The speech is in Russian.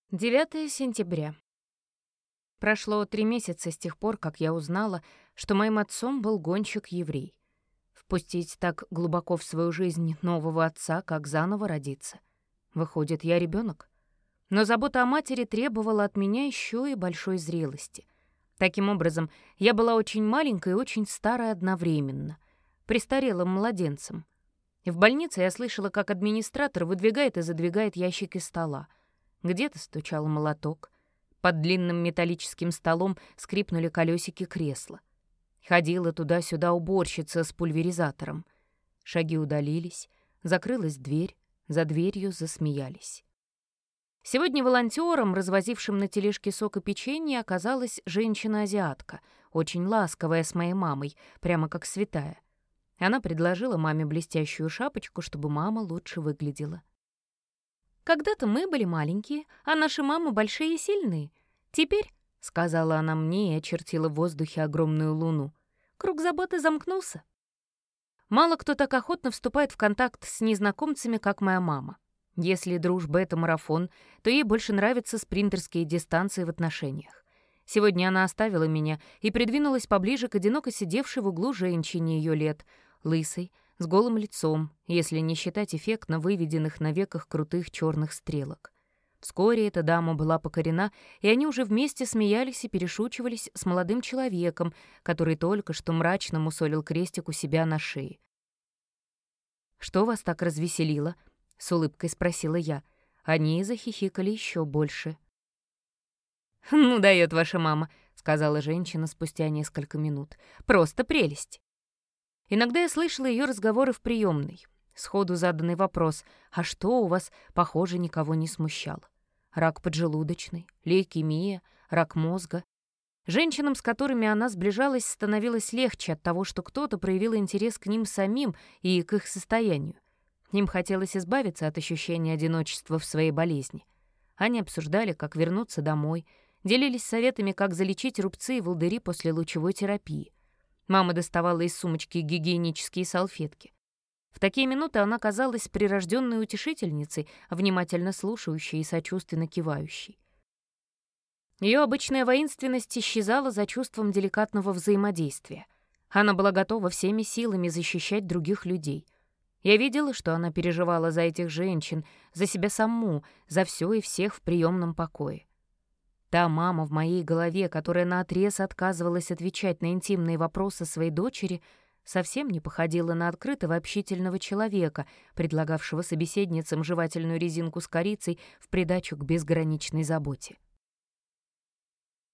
9 сентября. Прошло 3 месяца с тех пор, как я узнала, что моим отцом был гонщик-еврей. Впустить так глубоко в свою жизнь нового отца, как заново родиться. Выходит, я ребенок. Но забота о матери требовала от меня еще и большой зрелости. Таким образом, я была очень маленькой и очень старой одновременно, престарелым младенцем. В больнице я слышала, как администратор выдвигает и задвигает ящики стола. Где-то стучал молоток. Под длинным металлическим столом скрипнули колесики кресла. Ходила туда-сюда уборщица с пульверизатором. Шаги удалились, закрылась дверь, за дверью засмеялись. Сегодня волонтером, развозившим на тележке сок и печенье, оказалась женщина-азиатка, очень ласковая с моей мамой, прямо как святая. Она предложила маме блестящую шапочку, чтобы мама лучше выглядела. «Когда-то мы были маленькие, а наши мамы большие и сильные. Теперь, — сказала она мне и очертила в воздухе огромную луну, — круг заботы замкнулся». Мало кто так охотно вступает в контакт с незнакомцами, как моя мама. Если дружба — это марафон, то ей больше нравятся спринтерские дистанции в отношениях. Сегодня она оставила меня и придвинулась поближе к одиноко сидевшей в углу женщине ее лет, лысой, с голым лицом, если не считать эффектно выведенных на веках крутых черных стрелок. Вскоре эта дама была покорена, и они уже вместе смеялись и перешучивались с молодым человеком, который только что мрачно мусолил крестик у себя на шее. «Что вас так развеселило?» — с улыбкой спросила я. Они захихикали еще больше. «Ну, даёт ваша мама», — сказала женщина спустя несколько минут. «Просто прелесть». Иногда я слышала ее разговоры в приемной. Сходу заданный вопрос: «А что у вас?» похоже, никого не смущал. Рак поджелудочной, лейкемия, рак мозга. Женщинам, с которыми она сближалась, становилось легче от того, что кто-то проявил интерес к ним самим и к их состоянию. Им хотелось избавиться от ощущения одиночества в своей болезни. Они обсуждали, как вернуться домой, делились советами, как залечить рубцы и волдыри после лучевой терапии. Мама доставала из сумочки гигиенические салфетки. В такие минуты она казалась прирожденной утешительницей, внимательно слушающей и сочувственно кивающей. Ее обычная воинственность исчезала за чувством деликатного взаимодействия. Она была готова всеми силами защищать других людей. Я видела, что она переживала за этих женщин, за себя саму, за все и всех в приемном покое. Та мама в моей голове, которая наотрез отказывалась отвечать на интимные вопросы своей дочери, совсем не походила на открытого общительного человека, предлагавшего собеседницам жевательную резинку с корицей в придачу к безграничной заботе.